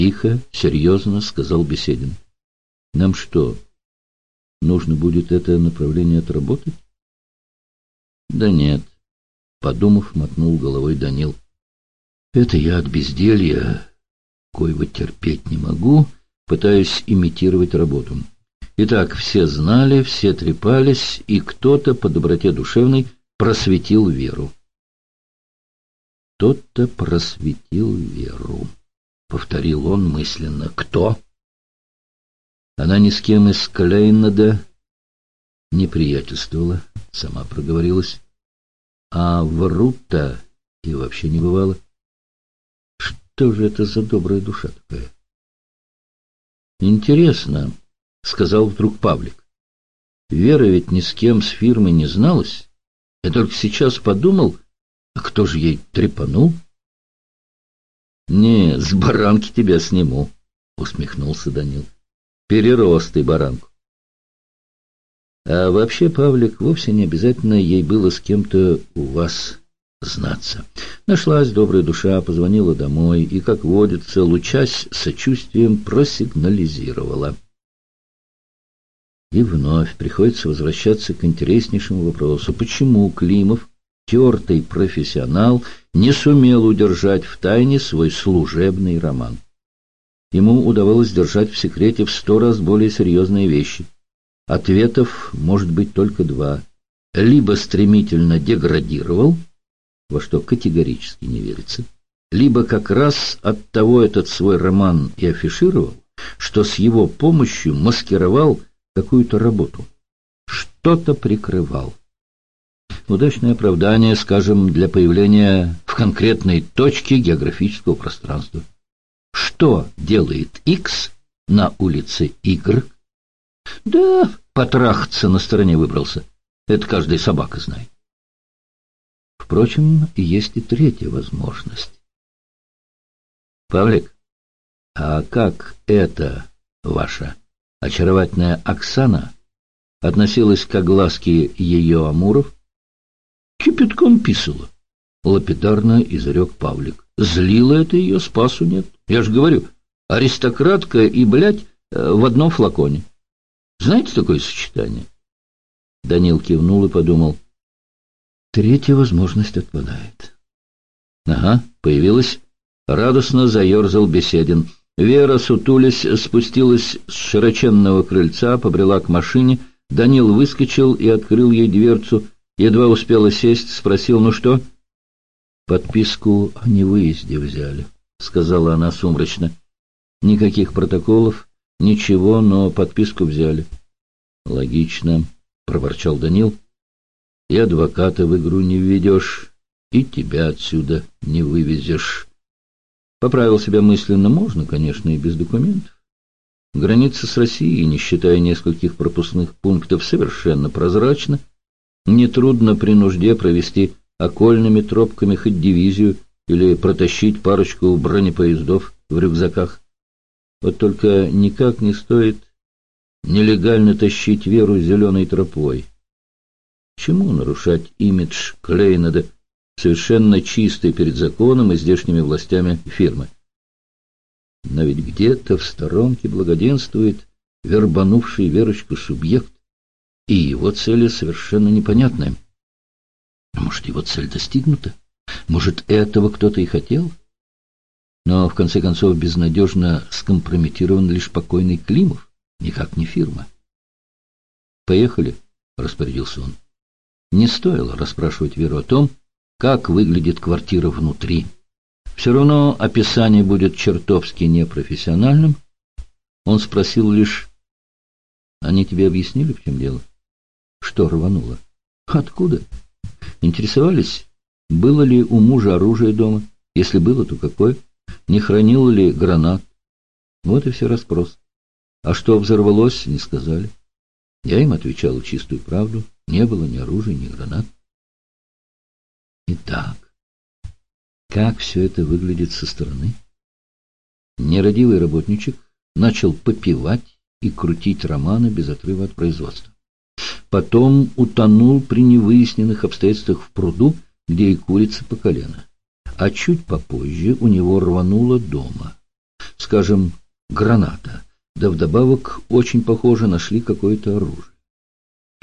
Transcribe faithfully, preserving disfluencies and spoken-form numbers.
Тихо, серьезно сказал Беседин. Нам что, нужно будет это направление отработать? Да нет, подумав, мотнул головой Данил. Это я от безделья, коего терпеть не могу, пытаюсь имитировать работу. Итак, все знали, все трепались, и кто-то по доброте душевной просветил Веру. Кто-то просветил Веру, повторил он мысленно. Кто? Она ни с кем из Клейнеда не приятельствовала, сама проговорилась. А врут-то и вообще не бывало. Что же это за добрая душа такая? Интересно, сказал вдруг Павлик. Вера ведь ни с кем с фирмой не зналась. Я только сейчас подумал, а кто же ей трепанул? Не, с баранки тебя сниму, усмехнулся Данил. Перерос ты баранку. А вообще, Павлик, вовсе не обязательно ей было с кем-то у вас знаться. Нашлась добрая душа, позвонила домой и, как водится, лучась сочувствием, просигнализировала. И вновь приходится возвращаться к интереснейшему вопросу. Почему Климов, тертый профессионал, не сумел удержать в тайне свой служебный роман? Ему удавалось держать в секрете в сто раз более серьезные вещи. Ответов может быть только два. Либо стремительно деградировал, во что категорически не верится, либо как раз оттого этот свой роман и афишировал, что с его помощью маскировал какую-то работу, что-то прикрывал. Удачное оправдание, скажем, для появления в конкретной точке географического пространства. Что делает Икс на улице Y? Да, потрахаться на стороне выбрался. Это каждая собака знает. Впрочем, есть и третья возможность. Павлик, а как эта ваша очаровательная Оксана относилась к огласке ее амуров? Кипятком писала, лапидарно изрек Павлик. Злило это ее, спасу нет. Я же говорю, аристократка и, блядь, в одном флаконе. Знаете такое сочетание? Данил кивнул и подумал. Третья возможность отпадает. Ага, появилась. Радостно заерзал Беседин. Вера, сутулясь, спустилась с широченного крыльца, побрела к машине. Данил выскочил и открыл ей дверцу. Едва успела сесть, спросил, ну что? Подписку о невыезде взяли, сказала она сумрачно. Никаких протоколов, ничего, но подписку взяли. Логично, проворчал Данил. И адвоката в игру не введешь, и тебя отсюда не вывезешь. Поправил себя мысленно, можно, конечно, и без документов. Граница с Россией, не считая нескольких пропускных пунктов, совершенно прозрачна. Нетрудно при нужде провести окольными тропками хоть дивизию или протащить парочку бронепоездов в рюкзаках. Вот только никак не стоит нелегально тащить Веру зеленой тропой. Чему нарушать имидж Клейнеда, совершенно чистой перед законом и здешними властями фирмы? Но ведь где-то в сторонке благоденствует вербанувший Верочку субъект, и его цели совершенно непонятны. Может, его цель достигнута? Может, этого кто-то и хотел? Но, в конце концов, безнадежно скомпрометирован лишь покойный Климов, никак не фирма. «Поехали», — распорядился он. Не стоило расспрашивать Веру о том, как выглядит квартира внутри. Все равно описание будет чертовски непрофессиональным. Он спросил лишь, они тебе объяснили, в чем дело? Что рвануло? Откуда? Интересовались, было ли у мужа оружие дома? Если было, то какое? Не хранил ли гранат? Вот и все расспрос. А что взорвалось, не сказали. Я им отвечал чистую правду. Не было ни оружия, ни гранат. Итак, как все это выглядит со стороны? Нерадивый работничек начал попивать и крутить романы без отрыва от производства. Потом утонул при невыясненных обстоятельствах в пруду, где и курица по колено. А чуть попозже у него рвануло дома. скажем, граната, да вдобавок очень похоже нашли какое-то оружие.